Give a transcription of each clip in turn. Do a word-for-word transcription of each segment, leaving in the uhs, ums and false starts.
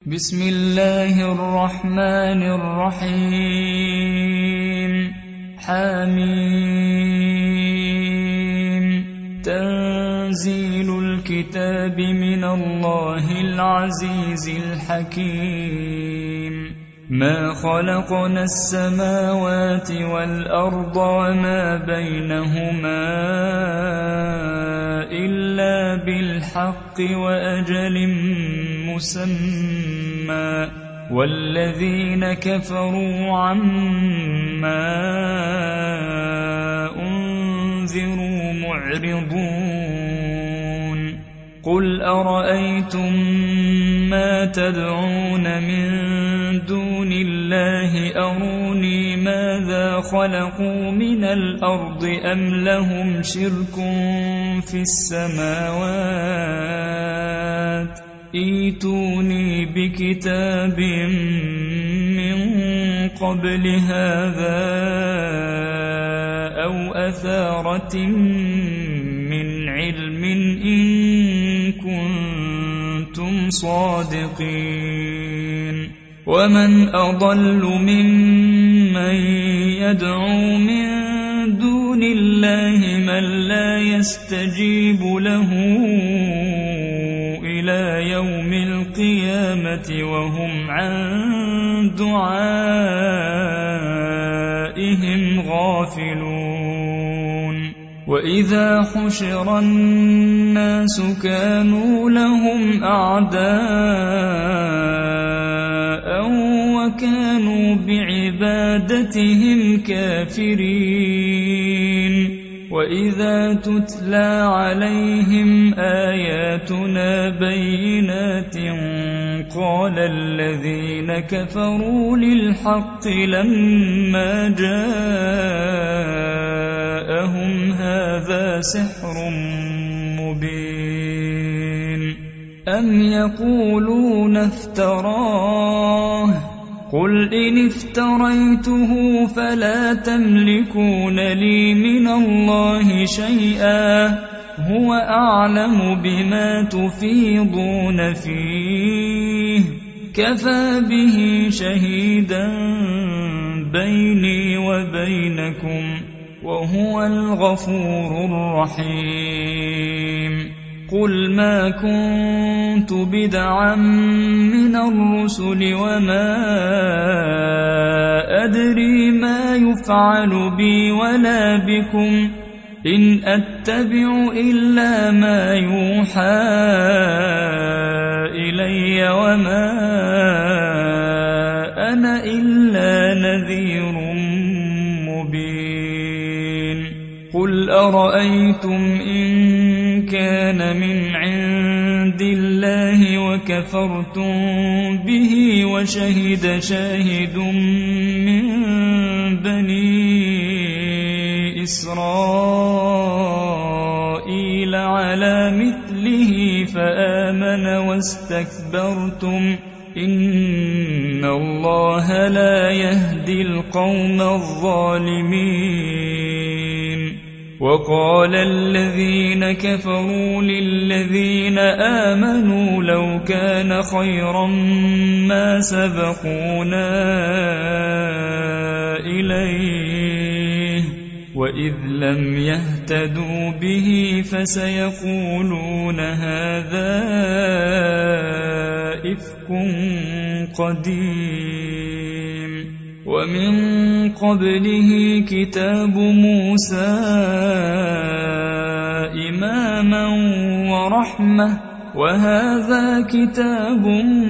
بسم الله الرحمن الرحيم حميم تنزيل الكتاب من الله العزيز الحكيم ما خلقنا السماوات والأرض وما بينهما إلا بالحق وأجل مسمى والذين كفروا عما أنذروا معرضون قل أرأيتم ما تدعون من دون الله أروني ماذا خلقوا من الأرض أم لهم شرك في السماوات ائتوني بكتاب من قبل هذا أو أثارة من علم إن كنتم صادقين ومن أضل ممن يدعو من دون الله من لا يستجيب له إلى يوم القيامة وهم عن دعائهم غافلون وإذا حشر الناس كانوا لهم أعداء وكانوا بعبادتهم كافرين وإذا تتلى عليهم آياتنا بينات قال الذين كفروا للحق لما جاءهم هذا سحر مبين أم يقولون افتراه قل إن افتريته فلا تملكون لي من الله شيئا هو أعلم بما تفيضون فيه كفى به شهيدا بيني وبينكم وهو الغفور الرحيم قل ما كنت بدعا من الرسل وما أدري ما يفعل بي ولا بكم إن أتبع إلا ما يوحى إلي وما أنا إلا نذير مبين قل أرأيتم إن كان من عند الله وكفرتم به وشهد شاهد من بني إسرائيل على مثله فآمن واستكبرتم إن الله لا يهدي القوم الظالمين وقال الذين كفروا للذين آمنوا لو كان خيرا ما سبقونا إليه وإذ لم يهتدوا به فسيقولون هذا إفك قديم ومن قبله كتاب موسى إماما ورحمة وهذا كتاب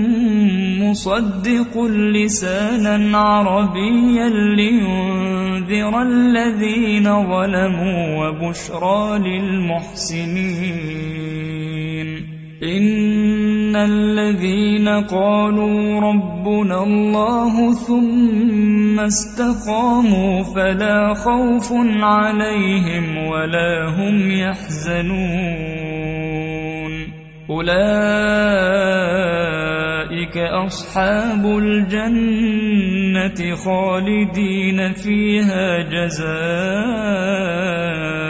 مصدق لسانا عربيا لينذر الذين ظلموا وبشرى للمحسنين إن الذين قالوا ربنا الله ثم استقاموا فلا خوف عليهم ولا هم يحزنون أولئك أصحاب الجنة خالدين فيها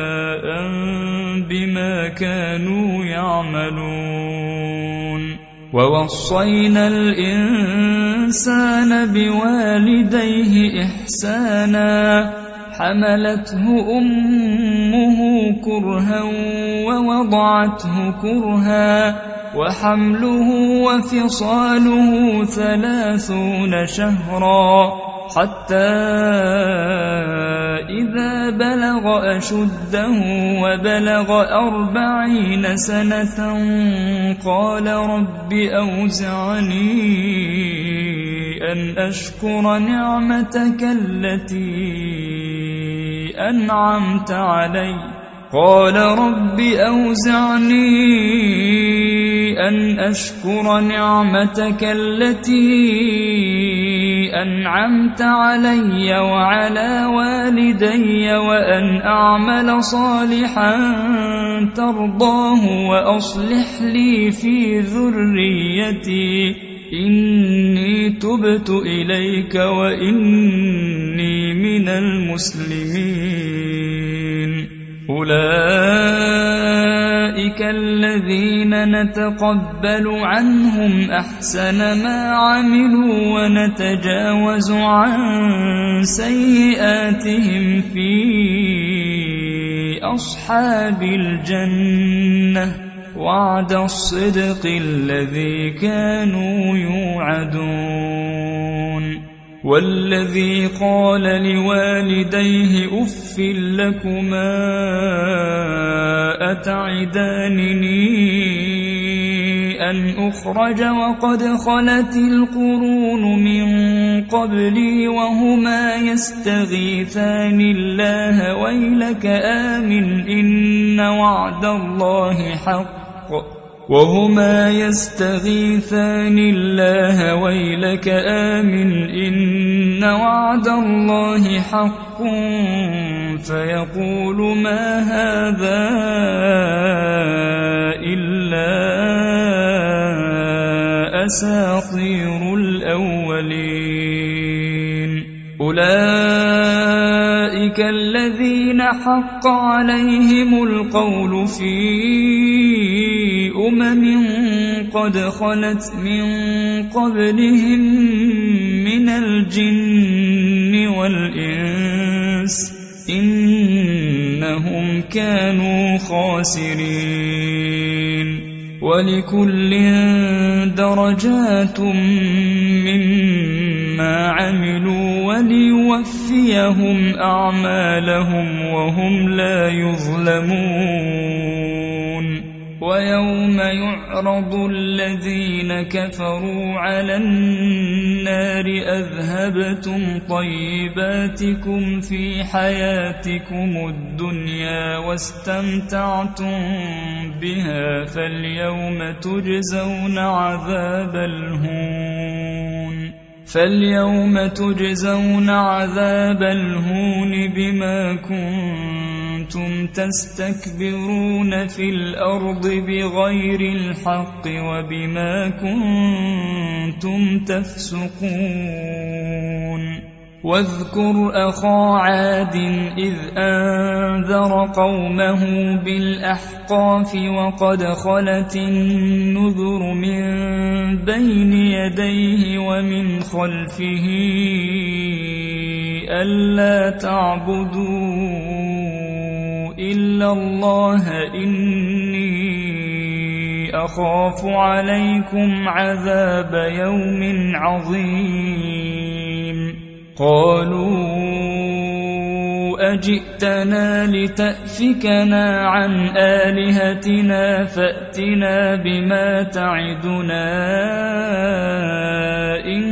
جزاء بما كانوا يعملون ووصينا الإنسان بوالديه إحسانا حملته أمه كرها ووضعته كرها وحمله وفصاله ثلاثون شهرا حتى إذا بلغ أشده وبلغ أربعين سنة قال رب أوزعني أن أشكر نعمتك التي أنعمت علي قال رب أوزعني أن أشكر نعمتك التي أنعمت علي وعلى والدي وأن أعمل صالحا ترضاه وأصلح لي في ذريتي إني تبت إليك وإني من المسلمين أولئك الذين نتقبل عنهم أحسن ما عملوا ونتجاوز عن سيئاتهم في أصحاب الجنة وعد الصدق الذي كانوا يوعدون والذي قال لوالديه أف لكما أتعدانني أن أخرج وقد خلت القرون من قبلي وهما يستغيثان الله ويلك آمن إن وعد الله حق وهما يستغيثان الله ويلك آمن إن وعد الله حق فيقول ما هذا إلا أساطير الأولين أولئك الذين حق عليهم القول في أمم قد خلت من قبلهم من الجن والإنس إنهم كانوا خاسرين ولكل درجات مما عملوا وليوفيهم أعمالهم وهم لا يظلمون ويوم يعرض الذين كفروا على النار أذهبتم طيباتكم في حياتكم الدنيا واستمتعتم بها فاليوم تجزون عذاب الهون فاليوم تجزون عذاب الهون بما كنتم تستكبرون في الأرض بغير الحق وبما كنتم تفسقون واذكر أخا عاد إذ أنذر قومه بالأحقاف وقد خلت النذر من بين يديه ومن خلفه ألا تعبدوا إلا الله إني أخاف عليكم عذاب يوم عظيم قالوا أجئتنا لتأفكنا عن آلهتنا فأتنا بما تعدنا إن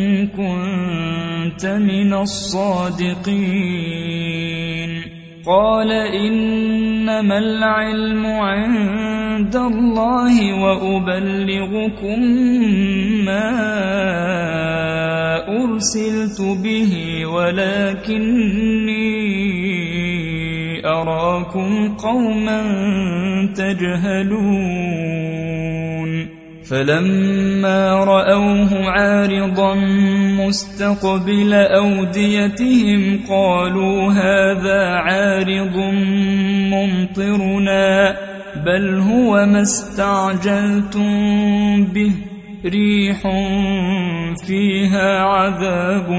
كنت من الصادقين قال إنما العلم عند الله وأبلغكم ما أرسلت به ولكني أراكم قوما تجهلون فلما رأوه عارضا مستقبل أوديتهم قالوا هذا عارض ممطرنا بل هو ما استعجلتم به ريح فيها عذاب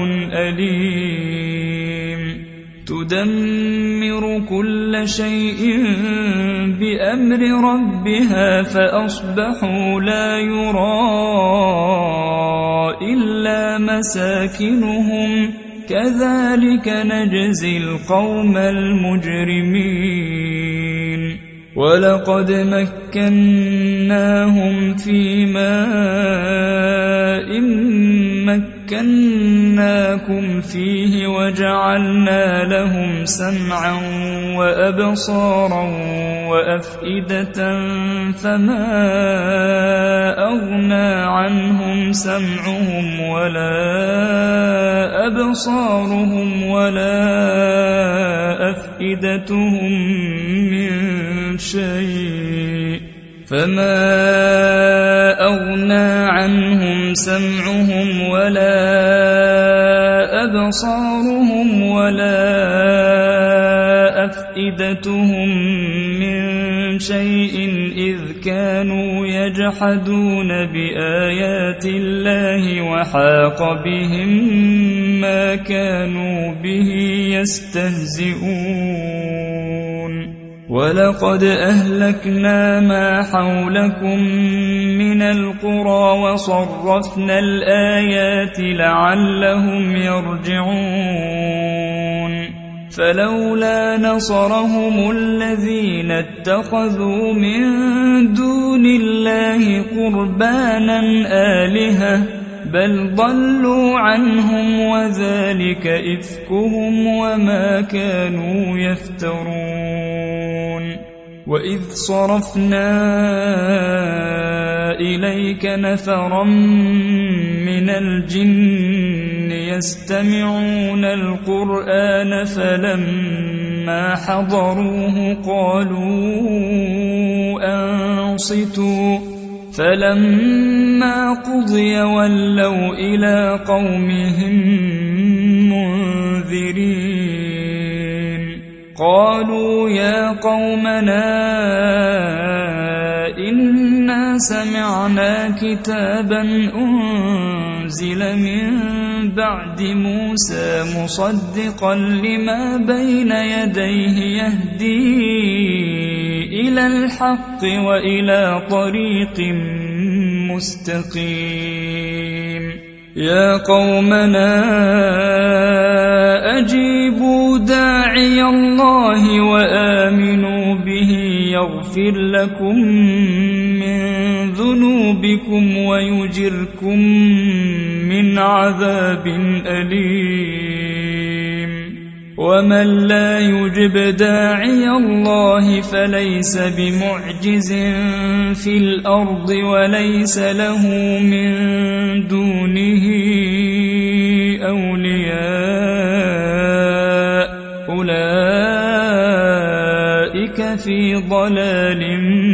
أليم تدمر كل شيء بأمر ربها فأصبحوا لا يرى إلا مساكنهم كذلك نجزي القوم المجرمين ولقد مكناهم في ماء مكناكم فيه وجعلنا لهم سمعا وأبصارا وأفئدة فما أغنى عنهم سمعهم ولا أبصارهم ولا أفئدتهم من شيء فما أغنى عنهم سمعهم ولا أبصارهم ولا أفئدتهم من شيء إذ كانوا يجحدون بآيات الله وحاق بهم ما كانوا به يستهزئون ولقد أهلكنا ما حولكم من القرى وصرفنا الآيات لعلهم يرجعون فلولا نصرهم الذين اتخذوا من دون الله قربانا آلهة بل ضلوا عنهم وذلك إفكهم وما كانوا يفترون وإذ صرفنا إليك نفرا من الجن يستمعون القرآن فلما حضروه قالوا أنصتوا فلما قضي ولوا إلى قومهم منذرين قالوا يا قومنا إنا سمعنا كتابا أنزل من بعد موسى مصدقا لما بين يديه يهدي إلى الحق وإلى طريق مستقيم يا قومنا أجيبوا داعي الله وآمنوا به يغفر لكم من ذنوبكم ويجركم من عذاب أليم ومن لا يجب داعي الله فليس بمعجز في الأرض وليس له من دونه أولياء أولئك في ضلال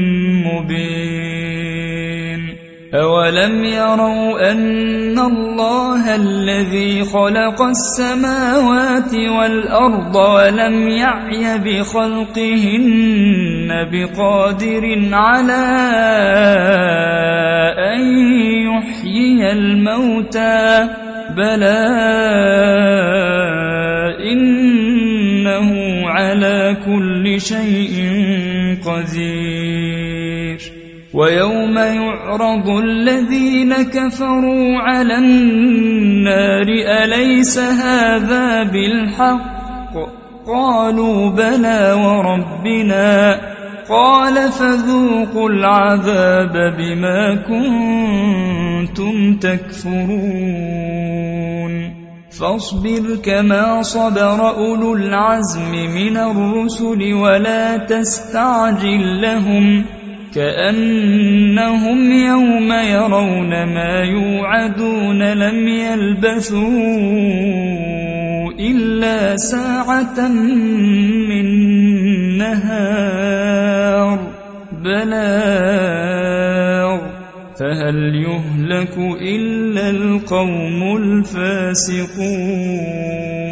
مبين أولم يروا أن الله الذي خلق السماوات والأرض ولم يعي بخلقهن بقادر على أن يحيي الموتى بلى إنه على كل شيء قدير ويوم يعرض الذين كفروا على النار أليس هذا بالحق قالوا بلى وربنا قال فذوقوا العذاب بما كنتم تكفرون فاصبر كما صبر أولو العزم من الرسل ولا تستعجل لهم كأنهم يوم يرون ما يوعدون لم يلبثوا إلا ساعة من نهار بلاغ فهل يهلك إلا القوم الفاسقون